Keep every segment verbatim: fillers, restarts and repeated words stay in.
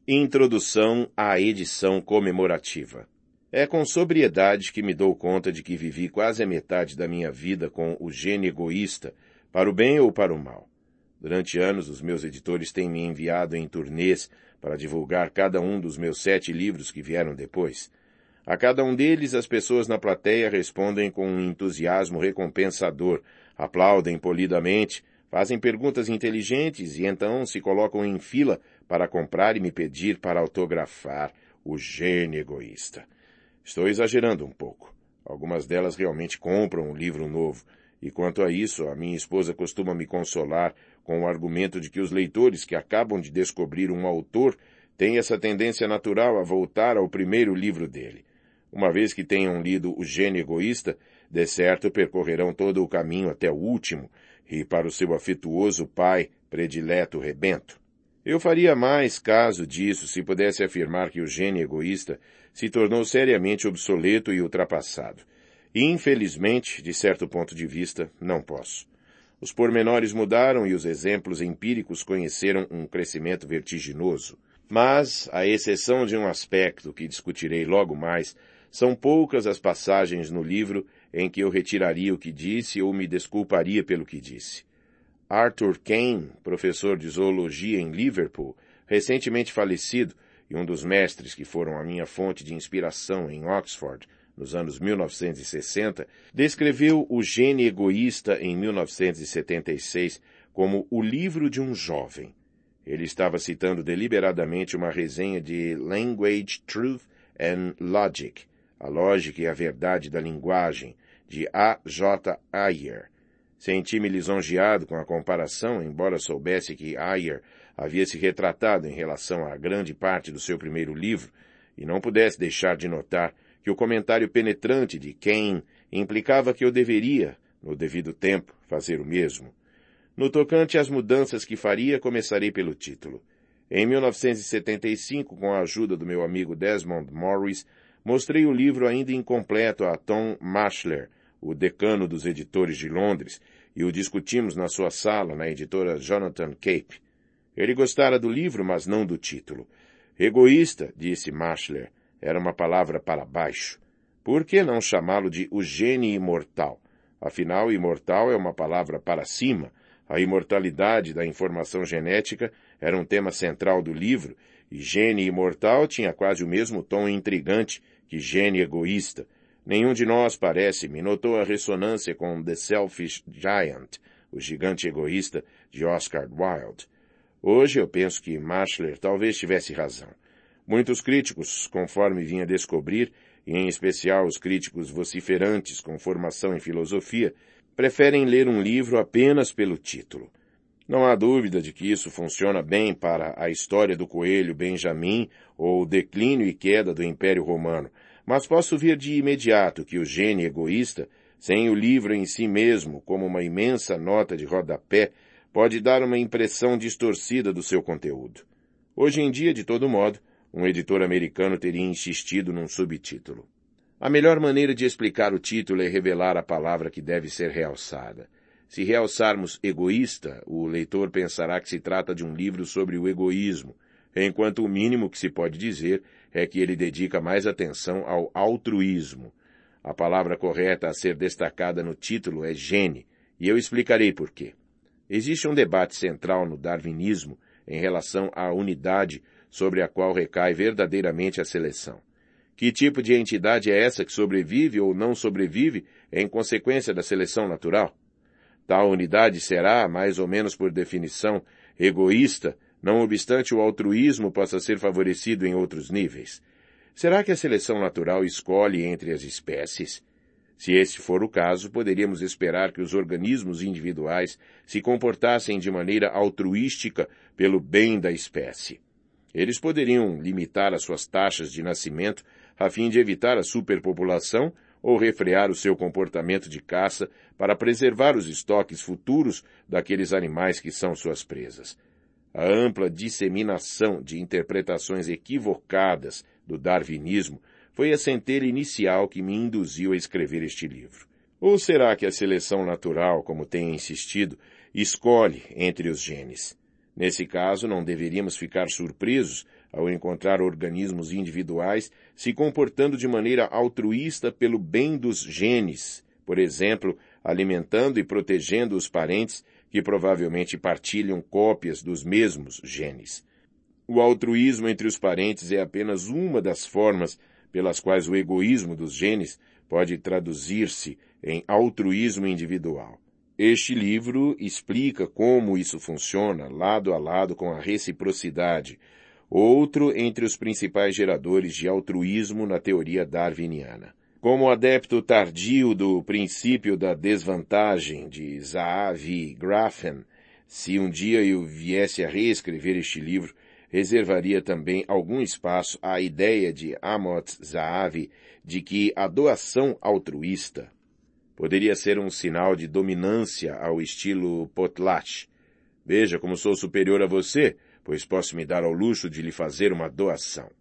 Introdução à edição comemorativa. É com sobriedade que me dou conta de que vivi quase a metade da minha vida com o gene egoísta, para o bem ou para o mal. Durante anos, os meus editores têm me enviado em turnês para divulgar cada um dos meus sete livros que vieram depois. A cada um deles, as pessoas na plateia respondem com um entusiasmo recompensador, aplaudem polidamente, fazem perguntas inteligentes e então se colocam em fila para comprar e me pedir para autografar o gene egoísta. Estou exagerando um pouco. Algumas delas realmente compram um livro novo, e quanto a isso, a minha esposa costuma me consolar com o argumento de que os leitores que acabam de descobrir um autor têm essa tendência natural a voltar ao primeiro livro dele. Uma vez que tenham lido o gene egoísta, de certo percorrerão todo o caminho até o último, e para o seu afetuoso pai predileto rebento. Eu faria mais caso disso se pudesse afirmar que o gene egoísta se tornou seriamente obsoleto e ultrapassado. E, infelizmente, de certo ponto de vista, não posso. Os pormenores mudaram e os exemplos empíricos conheceram um crescimento vertiginoso. Mas, à exceção de um aspecto que discutirei logo mais, são poucas as passagens no livro em que eu retiraria o que disse ou me desculparia pelo que disse. Arthur Kane, professor de zoologia em Liverpool, recentemente falecido, e um dos mestres que foram a minha fonte de inspiração em Oxford, nos anos mil novecentos e sessenta, descreveu o gene egoísta em mil novecentos e setenta e seis como o livro de um jovem. Ele estava citando deliberadamente uma resenha de Language, Truth and Logic, a lógica e a verdade da linguagem, de A J Ayer. Senti-me lisonjeado com a comparação, embora soubesse que Ayer havia se retratado em relação à grande parte do seu primeiro livro, e não pudesse deixar de notar que o comentário penetrante de Kane implicava que eu deveria, no devido tempo, fazer o mesmo. No tocante às mudanças que faria, começarei pelo título. Em mil novecentos e setenta e cinco, com a ajuda do meu amigo Desmond Morris, mostrei o livro ainda incompleto a Tom Maschler, o decano dos editores de Londres, e o discutimos na sua sala, na editora Jonathan Cape. Ele gostara do livro, mas não do título. Egoísta, disse Maschler, era uma palavra para baixo. Por que não chamá-lo de o gene imortal? Afinal, imortal é uma palavra para cima. A imortalidade da informação genética era um tema central do livro, e gene imortal tinha quase o mesmo tom intrigante que gene egoísta. Nenhum de nós, parece-me, notou a ressonância com The Selfish Giant, o gigante egoísta de Oscar Wilde. Hoje eu penso que Maschler talvez tivesse razão. Muitos críticos, conforme vinha descobrir, e em especial os críticos vociferantes com formação em filosofia, preferem ler um livro apenas pelo título. Não há dúvida de que isso funciona bem para a história do coelho Benjamin ou o declínio e queda do Império Romano, mas posso ver de imediato que o gene egoísta, sem o livro em si mesmo como uma imensa nota de rodapé, pode dar uma impressão distorcida do seu conteúdo. Hoje em dia, de todo modo, um editor americano teria insistido num subtítulo. A melhor maneira de explicar o título é revelar a palavra que deve ser realçada. Se realçarmos egoísta, o leitor pensará que se trata de um livro sobre o egoísmo, enquanto o mínimo que se pode dizer é que ele dedica mais atenção ao altruísmo. A palavra correta a ser destacada no título é gene, e eu explicarei por quê. Existe um debate central no darwinismo em relação à unidade sobre a qual recai verdadeiramente a seleção. Que tipo de entidade é essa que sobrevive ou não sobrevive em consequência da seleção natural? Tal unidade será, mais ou menos por definição, egoísta, não obstante o altruísmo possa ser favorecido em outros níveis. Será que a seleção natural escolhe entre as espécies? Se esse for o caso, poderíamos esperar que os organismos individuais se comportassem de maneira altruística pelo bem da espécie. Eles poderiam limitar as suas taxas de nascimento a fim de evitar a superpopulação ou refrear o seu comportamento de caça para preservar os estoques futuros daqueles animais que são suas presas. A ampla disseminação de interpretações equivocadas do darwinismo foi a centelha inicial que me induziu a escrever este livro. Ou será que a seleção natural, como tenho insistido, escolhe entre os genes? Nesse caso, não deveríamos ficar surpresos ao encontrar organismos individuais se comportando de maneira altruísta pelo bem dos genes, por exemplo, alimentando e protegendo os parentes que provavelmente partilham cópias dos mesmos genes. O altruísmo entre os parentes é apenas uma das formas pelas quais o egoísmo dos genes pode traduzir-se em altruísmo individual. Este livro explica como isso funciona lado a lado com a reciprocidade, outro entre os principais geradores de altruísmo na teoria darwiniana. Como adepto tardio do princípio da desvantagem de Zahavi Grafen, se um dia eu viesse a reescrever este livro, reservaria também algum espaço à ideia de Amos Zahavi de que a doação altruísta poderia ser um sinal de dominância ao estilo potlatch. Veja como sou superior a você, pois posso me dar ao luxo de lhe fazer uma doação.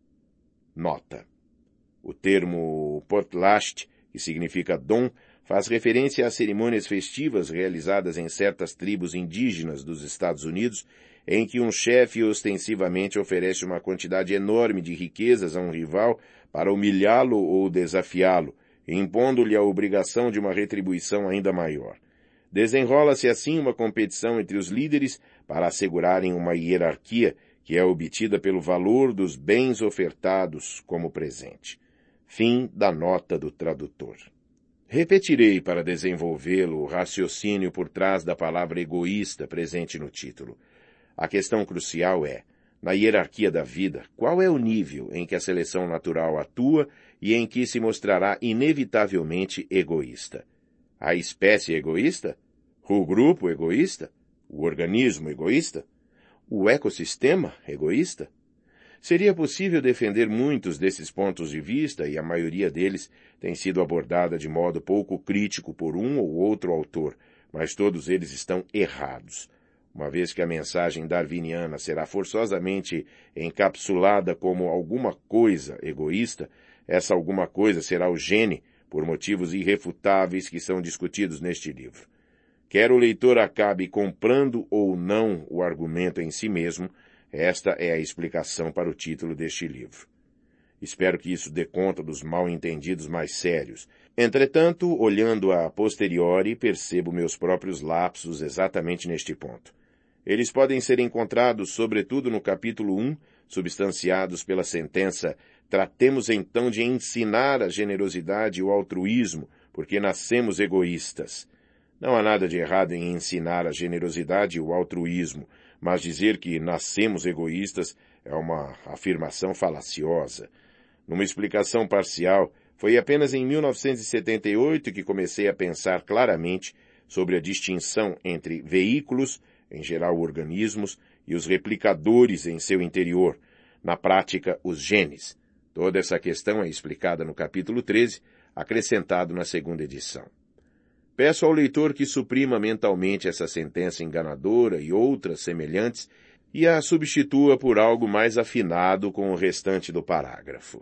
Nota. O termo potlatch, que significa dom, faz referência às cerimônias festivas realizadas em certas tribos indígenas dos Estados Unidos, em que um chefe ostensivamente oferece uma quantidade enorme de riquezas a um rival para humilhá-lo ou desafiá-lo, impondo-lhe a obrigação de uma retribuição ainda maior. Desenrola-se assim uma competição entre os líderes para assegurarem uma hierarquia que é obtida pelo valor dos bens ofertados como presente. Fim da nota do tradutor. Repetirei para desenvolvê-lo o raciocínio por trás da palavra egoísta presente no título. A questão crucial é, na hierarquia da vida, qual é o nível em que a seleção natural atua e em que se mostrará inevitavelmente egoísta? A espécie egoísta? O grupo egoísta? O organismo egoísta? O ecossistema egoísta? Seria possível defender muitos desses pontos de vista e a maioria deles tem sido abordada de modo pouco crítico por um ou outro autor, mas todos eles estão errados. Uma vez que a mensagem darwiniana será forçosamente encapsulada como alguma coisa egoísta, essa alguma coisa será o gene, por motivos irrefutáveis que são discutidos neste livro. Quer o leitor acabe comprando ou não o argumento em si mesmo, esta é a explicação para o título deste livro. Espero que isso dê conta dos mal-entendidos mais sérios. Entretanto, olhando a posteriori, percebo meus próprios lapsos exatamente neste ponto. Eles podem ser encontrados, sobretudo no capítulo um, substanciados pela sentença «Tratemos então de ensinar a generosidade e o altruísmo, porque nascemos egoístas». Não há nada de errado em ensinar a generosidade e o altruísmo, mas dizer que nascemos egoístas é uma afirmação falaciosa. Numa explicação parcial, foi apenas em mil novecentos e setenta e oito que comecei a pensar claramente sobre a distinção entre veículos, em geral organismos, e os replicadores em seu interior, na prática os genes. Toda essa questão é explicada no capítulo treze, acrescentado na segunda edição. Peço ao leitor que suprima mentalmente essa sentença enganadora e outras semelhantes e a substitua por algo mais afinado com o restante do parágrafo.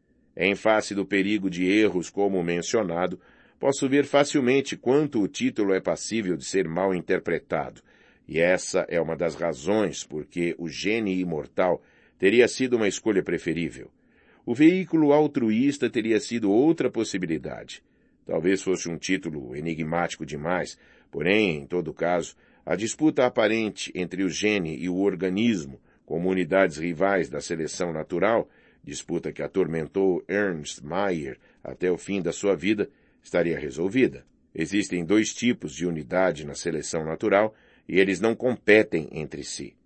Em face do perigo de erros como mencionado, posso ver facilmente quanto o título é passível de ser mal interpretado, e essa é uma das razões por que o gene imortal teria sido uma escolha preferível. O veículo altruísta teria sido outra possibilidade. Talvez fosse um título enigmático demais, porém, em todo caso, a disputa aparente entre o gene e o organismo como unidades rivais da seleção natural, disputa que atormentou Ernst Mayr até o fim da sua vida, estaria resolvida. Existem dois tipos de unidade na seleção natural e eles não competem entre si.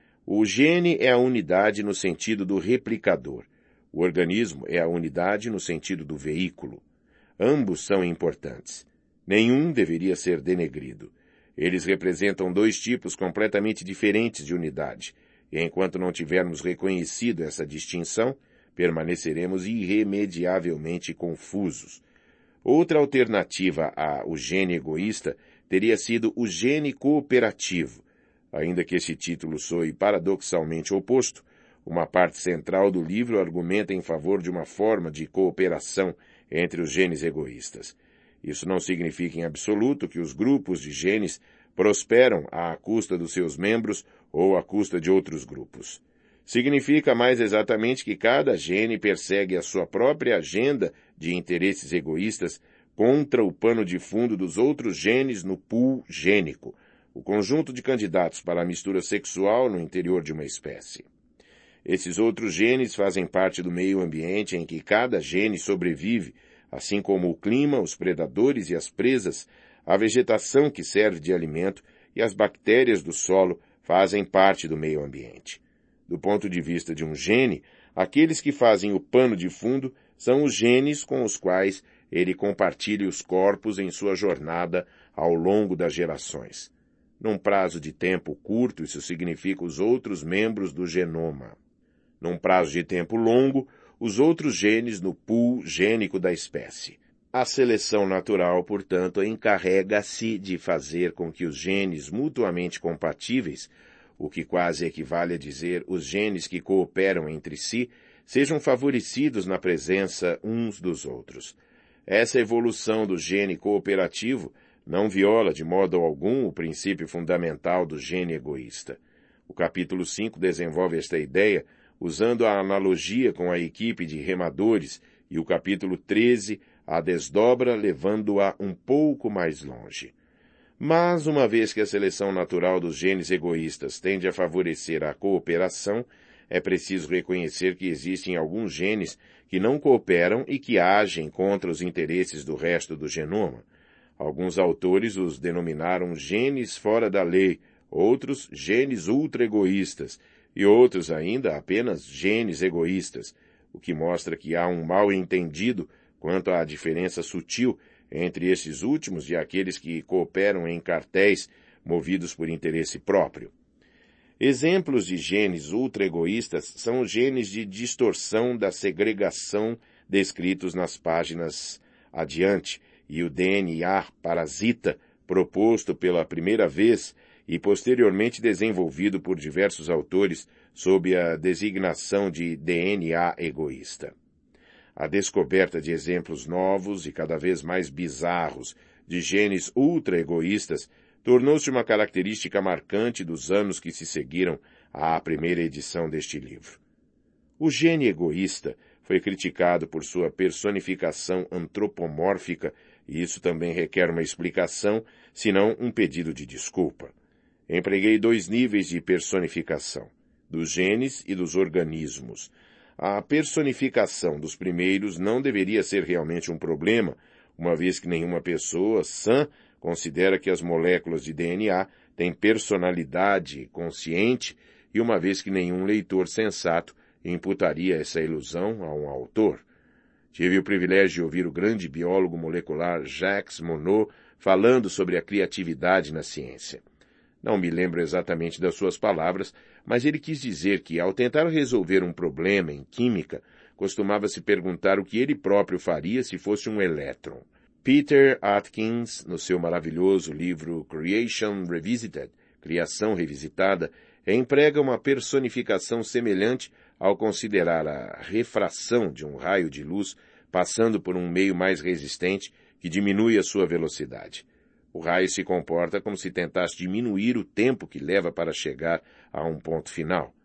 O gene é a unidade no sentido do replicador. O organismo é a unidade no sentido do veículo. Ambos são importantes. Nenhum deveria ser denegrido. Eles representam dois tipos completamente diferentes de unidade, e enquanto não tivermos reconhecido essa distinção, permaneceremos irremediavelmente confusos. Outra alternativa ao gene egoísta teria sido o gene cooperativo. Ainda que esse título soe paradoxalmente oposto, uma parte central do livro argumenta em favor de uma forma de cooperação entre os genes egoístas. Isso não significa em absoluto que os grupos de genes prosperam à custa dos seus membros ou à custa de outros grupos. Significa mais exatamente que cada gene persegue a sua própria agenda de interesses egoístas contra o pano de fundo dos outros genes no pool gênico, o conjunto de candidatos para a mistura sexual no interior de uma espécie. Esses outros genes fazem parte do meio ambiente em que cada gene sobrevive, assim como o clima, os predadores e as presas, a vegetação que serve de alimento e as bactérias do solo fazem parte do meio ambiente. Do ponto de vista de um gene, aqueles que fazem o pano de fundo são os genes com os quais ele compartilha os corpos em sua jornada ao longo das gerações. Num prazo de tempo curto, isso significa os outros membros do genoma. Num prazo de tempo longo, os outros genes no pool gênico da espécie. A seleção natural, portanto, encarrega-se de fazer com que os genes mutuamente compatíveis, o que quase equivale a dizer os genes que cooperam entre si, sejam favorecidos na presença uns dos outros. Essa evolução do gene cooperativo não viola de modo algum o princípio fundamental do gene egoísta. O capítulo cinco desenvolve esta ideia usando a analogia com a equipe de remadores e o capítulo treze a desdobra levando-a um pouco mais longe. Mas, uma vez que a seleção natural dos genes egoístas tende a favorecer a cooperação, é preciso reconhecer que existem alguns genes que não cooperam e que agem contra os interesses do resto do genoma. Alguns autores os denominaram genes fora da lei, outros genes ultra-egoístas, e outros ainda apenas genes egoístas, o que mostra que há um mal-entendido quanto à diferença sutil entre esses últimos e aqueles que cooperam em cartéis movidos por interesse próprio. Exemplos de genes ultra-egoístas são os genes de distorção da segregação descritos nas páginas adiante, e o D N A parasita, proposto pela primeira vez e posteriormente desenvolvido por diversos autores sob a designação de D N A egoísta. A descoberta de exemplos novos e cada vez mais bizarros de genes ultra-egoístas tornou-se uma característica marcante dos anos que se seguiram à primeira edição deste livro. O gene egoísta foi criticado por sua personificação antropomórfica e isso também requer uma explicação, se não um pedido de desculpa. Empreguei dois níveis de personificação, dos genes e dos organismos. A personificação dos primeiros não deveria ser realmente um problema, uma vez que nenhuma pessoa sã considera que as moléculas de D N A têm personalidade consciente e uma vez que nenhum leitor sensato imputaria essa ilusão a um autor. Tive o privilégio de ouvir o grande biólogo molecular Jacques Monod falando sobre a criatividade na ciência. Não me lembro exatamente das suas palavras, mas ele quis dizer que, ao tentar resolver um problema em química, costumava se perguntar o que ele próprio faria se fosse um elétron. Peter Atkins, no seu maravilhoso livro Creation Revisited, Criação Revisitada, emprega uma personificação semelhante ao considerar a refração de um raio de luz passando por um meio mais resistente que diminui a sua velocidade. O raio se comporta como se tentasse diminuir o tempo que leva para chegar a um ponto final.